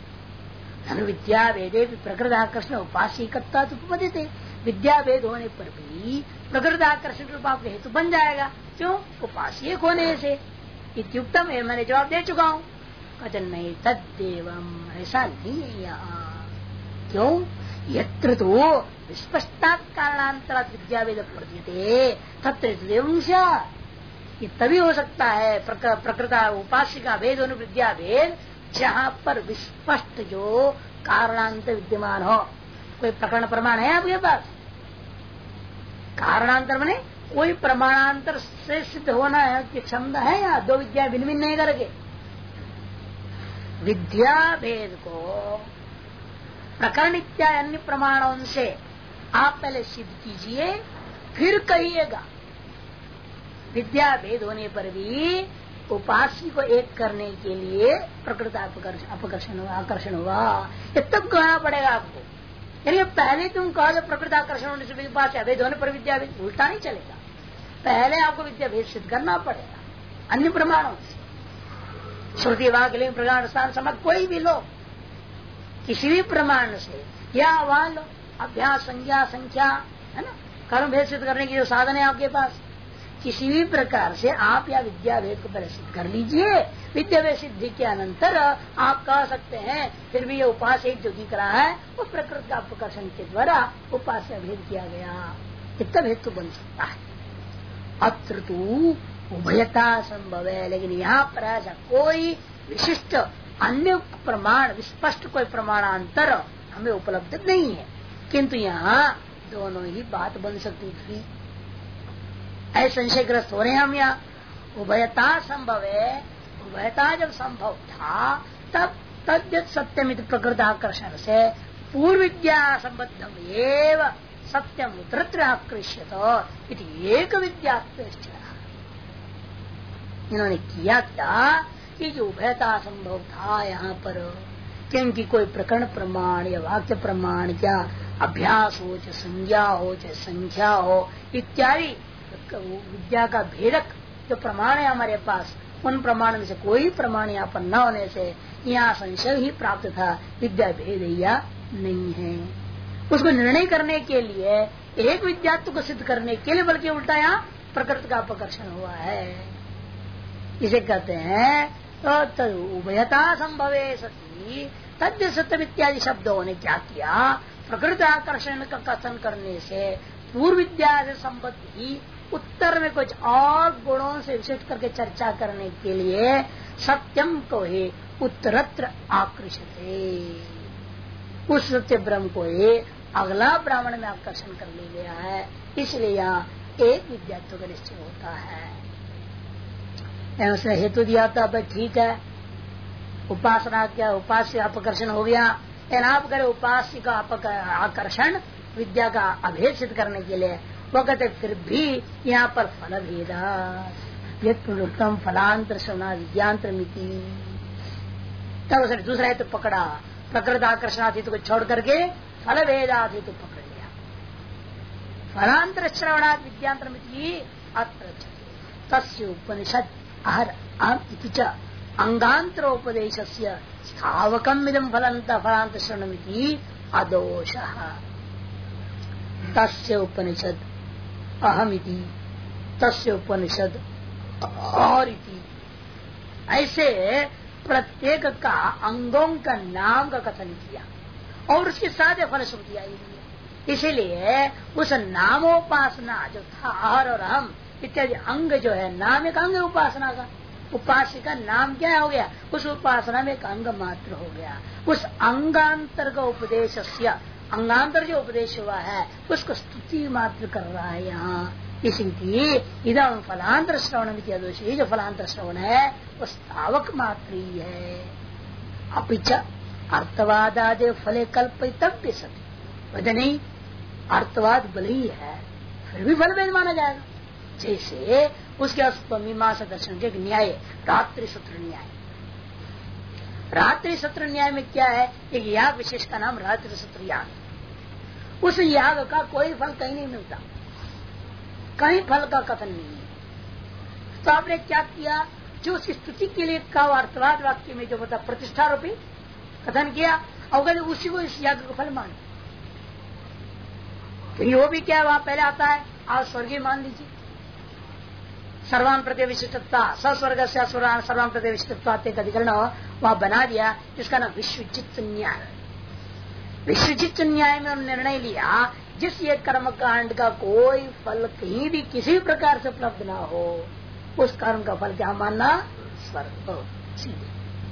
धन विद्या वेदे भी प्रकृत आकर्षण उपासिकता उपपद्यते। विद्या वेद होने पर भी प्रकृत आकर्षण रूप आपका हेतु बन जाएगा। क्यों? उपास्य होने से। इत्युक्तम मैंने जवाब दे चुका हूँ। कथन नहीं तद्देवम, ऐसा नहीं है यहाँ। क्यों? यत्र तो स्पष्टात् कारणांतरात् विद्या वेद प्रतीयते तत्र ये तभी हो सकता है प्रकृता उपास्य का भेद होने विद्या भेद, जहाँ पर विस्पष्ट जो कारणांतर विद्यमान हो। कोई प्रकरण प्रमाण है आपके पास? कारणांतर माने कोई प्रमाणांतर से सिद्ध होना है कि क्षमता है या 2 विद्या भिन्न भिन्न नहीं करके। विद्या भेद को प्रकरण इत्यादि अन्य प्रमाणों से आप पहले सिद्ध कीजिए, फिर कहिएगा। विद्या भेद होने पर भी उपास्य को एक करने के लिए प्रकृत आकर्षण हुआ, ये तब कहना पड़ेगा आपको। यानी पहले तुम कहो जो प्रकृत आकर्षण होने से उपास्य भेद होने पर विद्या भेद, उल्टा नहीं चलेगा। पहले आपको विद्या भेद सिद्ध करना पड़ेगा, अन्य प्रमाणों से, श्रुति वाक्य लिंग प्रमाण स्थान समझ कोई भी लो, किसी भी प्रमाण से, या वहां लो अभ्यास संज्ञा संख्या है ना, कर्म भेद सिद्ध करने की जो साधन है आपके पास, किसी भी प्रकार से आप या विद्या भेद को पहले सिद्ध कर लीजिए। विद्या भेद सिद्धि के अनंतर आप कह सकते हैं फिर भी ये उपास्य जो दिख रहा है वो प्रकृति का अपकर्षण के द्वारा उपास्य भेद किया गया, इतना भेद तो बन सकता है। अत्र तो उभयता संभव है, लेकिन यहाँ पर ऐसा कोई विशिष्ट अन्य प्रमाण स्पष्ट कोई प्रमाणांतर हमें उपलब्ध नहीं है, किंतु यहाँ दोनों ही बात बन सकती थी। ऐसे संशयग्रस्त हो रहे हैं हम यहाँ। उभयता संभव है, उभयता जब संभव था तब तद्यत सत्यमित प्रकृति आकर्षण से पूर्व विद्या संबद्धम एव सत्यम उत्तरत्र आकृष्यत इति एक विद्या। इन्होंने किया क्या कि जो उभयता संभव था यहाँ पर, क्योंकि कोई प्रकरण प्रमाण या वाक्य प्रमाण क्या अभ्यास हो चाहे संज्ञा हो चाहे संख्या हो इत्यादि विद्या का भेदक जो प्रमाण है हमारे पास, उन प्रमाण में से कोई प्रमाण यहाँ पर न होने से यहाँ संशय ही प्राप्त था, विद्या भेद या नहीं है। उसको निर्णय करने के लिए एक विद्यात्व को सिद्ध करने के लिए बल्कि उल्टा यहाँ प्रकृति का अपकर्षण हुआ है, इसे कहते हैं। तो उभयता संभवे सती तद्य सत्य इत्यादि शब्दों ने क्या किया, प्रकृति आकर्षण का कथन करने से पूर्व विद्या से संबद्ध ही उत्तर में कुछ और गुणों से विशिष्ट करके चर्चा करने के लिए सत्यम को ही उत्तरत्र आकृष्यते, उस सत्य ब्रह्म को ही अगला ब्राह्मण में आकर्षण कर ले गया है, इसलिए यहाँ एक विद्यात्व का निश्चय होता है। उसने हेतु दिया था भाई ठीक है, उपासना क्या उपास्य अपकर्षण हो गया, लेकिन आप करें उपास्य का आकर्षण विद्या का अभेद सिद्ध करने के लिए, वो कहते फिर भी यहाँ पर फल भेदा यत्म फलांतर सोना विद्यांतर मिति। तब उसने दूसरा हेतु पकड़ा, प्रकृत आकर्षणाधित को छोड़ करके फल भेदाधित तो पकड़ लिया। फलांतर श्रवणात् विद्यांतर मिति अत्र तस्य उपनिषद अहर च अंगांतरोपदेशस्य स्थावकम इदं फलांत श्रवणमिति अदोषः। तस्य उपनिषद अहमिति तस्य उपनिषद और इति, ऐसे प्रत्येक का अंगों का नाम का कथन किया और उसके साथ फलश्रुति आई है। इसीलिए उस नामोपासना जो था अहर और अहम इत्यादि अंग जो है, नाम एक अंग है उपासना का, उपास्य का नाम क्या हो गया, उस उपासना में एक अंग मात्र हो गया। उस अंगांतर का उपदेश, अंगांतर जो उपदेश हुआ है उसको स्तुति मात्र कर रहा है यहाँ, इसलिए इदं फलांतर श्रवण में दोष, ये जो फलांतर श्रवण है वो स्थावक मात्र ही है। अपिच अर्थवादादे फले कल्पितव्य सती, वजह नहीं अर्थवाद भले ही है फिर भी फल भेद माना जाएगा। जैसे उसके मीमांसा दर्शन के न्याय रात्रि सूत्र न्याय, रात्रि सत्र न्याय में क्या है, एक याग विशेष का नाम रात्रि सत्र याग। उस याग का कोई फल कहीं नहीं मिलता, कहीं फल का कथन नहीं है। तो आपने क्या किया, जो उसकी स्तुति के लिए का अर्थवाद वाक्य में जो बता प्रतिष्ठा रूपी कथन किया, और उसी को इस याग का फल मान। तो वो भी क्या वहां पहले आता है, आप स्वर्गीय मान लीजिए, सर्वान प्रत्यय विशिष्टता सस्वर्ग से सर्वान प्रत्यय विशिष्टता अधिकरण वहां बना दिया, जिसका नाम विश्वचित्त न्याय। विश्वचित्त न्याय में उन्होंने निर्णय लिया जिस ये कर्म कांड का कोई फल कहीं भी किसी भी प्रकार से उपलब्ध ना हो, उस कर्म का फल क्या मानना, स्वर्ग सीधे।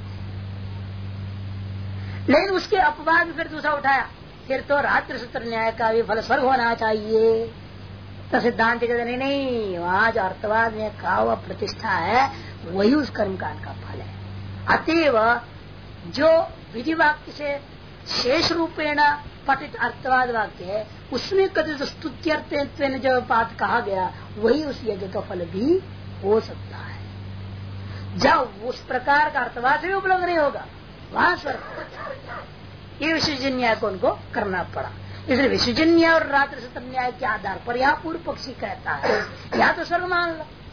लेकिन उसके अपवाद फिर दूसरा उठाया, फिर तो रात्रि सूत्र न्याय का भी फल स्वर्ग होना चाहिए। तो सिद्धांत कहते नहीं, वहां जो अर्थवाद में कहा हुआ प्रतिष्ठा है वही उस कर्मकांड का फल है। अतएव जो विधि वाक्य से शेष रूपेण पठित अर्थवाद वाक्य है उसमें कथित स्तुत्यर्थ जो बात कहा गया वही उस यज्ञ का फल भी हो सकता है। जब उस प्रकार का अर्थवाद भी उपलब्ध नहीं होगा वहां स्वर्ग, ये विश्वजन न्याय को उनको करना पड़ा। इसलिए विश्वजन न्याय और रात्रि सत्र न्याय के आधार पर यहाँ पूर्व पक्षी कहता है या तो स्वर्ग मान लो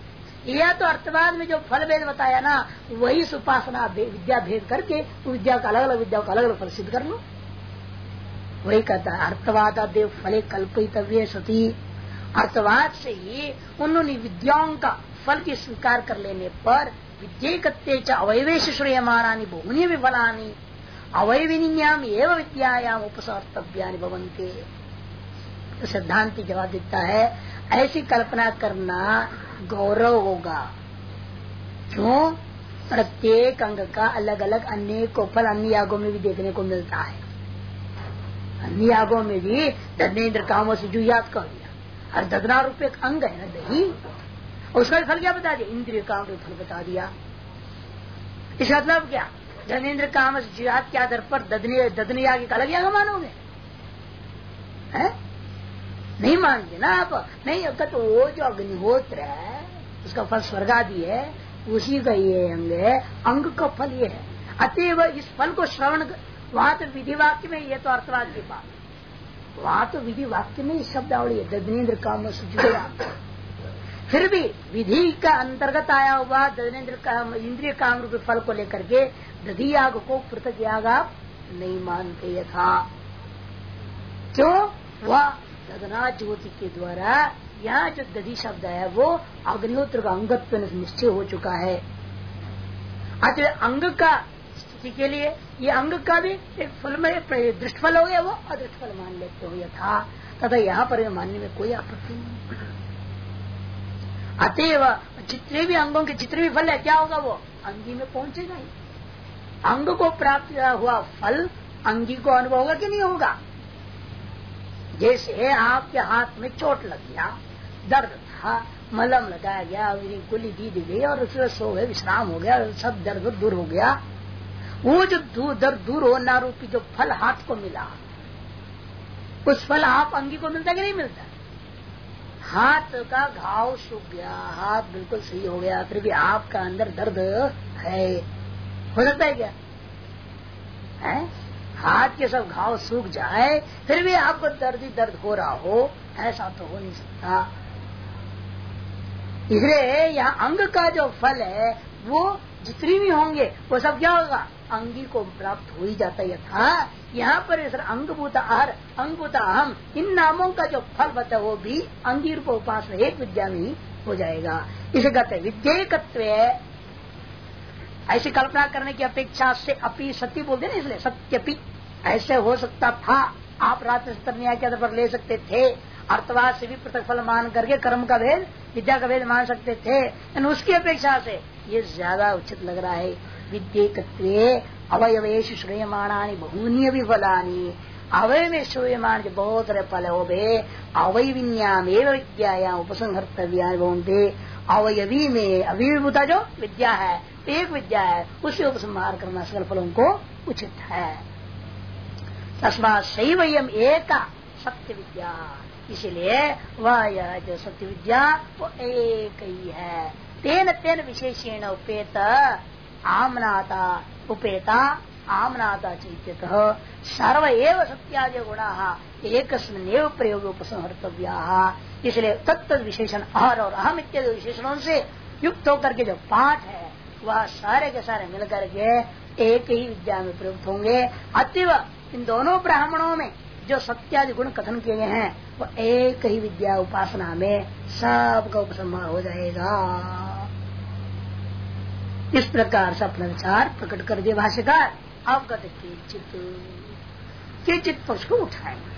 यह तो अर्थवाद में जो फल भेद बताया ना, वही उपासना विद्या भेद करके विद्या का अलग अलग विद्या का अलग अलग फल सिद्ध कर लो। वही कहता है अर्थवाद देव फले कल्पितव्य सती। अर्थवाद से ही उन्होंने विद्याओं का फल की स्वीकार कर लेने पर विद्येकत्ते च अवयवेश श्रेयमानानि बहुनी विफलानि अवयविन्याम एवं विद्यायाम उपसर्तव्यानि भवन्ते। तो सिद्धांति जवाब देता है ऐसी कल्पना करना गौरव होगा। क्यों? प्रत्येक अंग का अलग अलग अनेकों फल अन्य यागों में भी देखने को मिलता है। अन्य यागों में भी दधनेन्द्र कामों से जुयात कर दिया, और दधना रूपये अंग है ना दही, उसका भी फल क्या बता दिया? इंद्रिय काम का फल बता दिया। इसका मतलब क्या? धनेन्द्र काम से जुयात के आधार पर दधने याग अलग याग मानोगे? है? नहीं मानते ना आप। नहीं, अगर तो वो जो अग्निहोत्र है उसका फल स्वर्ग आदि है, उसी का ये अंग है, अंग का फल ये है। अतएव इस फल को श्रवण, वहां तो विधि वाक्य में, ये तो अर्थवाद की बात, वहां तो विधि वाक्य में शब्दावली है दधनेन्द्र काम से जुयात। फिर भी विधि का अंतर्गत आया हुआ दधनेन्द्र काम इंद्रिय काम रूपी फल को लेकर के दधि याग को पृथक याग आप नहीं मानते यथा। क्यों? वह दधना ज्योति के द्वारा यहाँ जो दधि शब्द है वो अग्निहोत्र का अंगत्व निश्चय हो चुका है। अतः अंग का स्थिति के लिए ये अंग का भी एक फल में दृष्ट फल हो गया, वो अदृष्ट फल मान लेते हो यथा, तथा यहाँ पर मानने में कोई आपत्ति नहीं। अतएव जितने भी अंगों के जितने भी फल है क्या होगा? वो अंगी में पहुंचेगा ही। अंग को प्राप्त हुआ फल अंगी को अनुभव होगा कि नहीं होगा? जैसे आपके हाथ में चोट लग गया, दर्द था, मलम लगाया गया, गोली दी गई और उसमें सो गए, विश्राम हो गया, सब दर्द दूर हो गया। वो जो दर्द दूर होना रूपी जो फल हाथ को मिला, उस फल आप अंगी को मिलता कि नहीं मिलता? हाथ का घाव सूख गया, हाथ बिल्कुल सही हो गया, फिर भी आपका अंदर दर्द है, हो सकता है क्या? है? हाथ के सब घाव सूख जाए फिर भी आपको दर्द ही दर्द हो रहा हो, ऐसा तो हो नहीं सकता। इसलिए यहाँ अंग का जो फल है वो जितनी भी होंगे वो सब क्या होगा? अंगी को प्राप्त हो ही जाता है। था यहाँ पर इस अंगभूत आहर अंगभूत अहम इन नामों का जो फल बता वो भी अंगी रूप उपासना एक विद्या में ही हो जाएगा। इसे कहते हैं विद्येकत्व। ऐसी कल्पना करने की अपेक्षा से अपी सत्य बोलते ना, इसलिए सत्यपि ऐसे हो सकता था। आप रात्रि न्याय के आधार पर ले सकते थे, अर्थवाद से भी पृथक फल मान करके कर्म का भेद विद्या का भेद मान सकते थे, लेकिन उसकी अपेक्षा से ये ज्यादा उचित लग रहा है। विद्येकत्वे अवयवेश श्रूयमाणानि बहूनि विफलानि। अवय में श्रूयमान जो बहुत सारे फल हो गए, अवयविन्याम एवं विद्यायाम उपसंहर्तव्यानि भवन्ते। अवयवी में अविभूता जो विद्या है, एक विद्या है, उसे उपसंहार करना सकल फलों को उचित है। तस्मात् शैवयम् एका सत्य विद्या, इसलिए वह यह जो सत्य विद्या वो एक ही है। तेन तेन विशेषेण उपेता आमनाता चैत्यतः सर्व एव सत्यादि गुणाः एकस्मिन्नेव प्रयोग उपसंहर्तव्याः। इसलिए तत्त विशेषण अहर और अहम इत्यादि विशेषणों से युक्त होकर के जो पाठ है वह सारे के सारे मिलकर के एक ही विद्या में प्रयुक्त होंगे। अतएव इन दोनों ब्राह्मणों में जो सत्यादि गुण कथन किए गए हैं वो एक ही विद्या उपासना में सबका उपसंहार हो जाएगा। इस प्रकार से अपना विचार प्रकट कर दिया भाष्यकार। अब कहते चित्त पक्ष को उठाएंगे।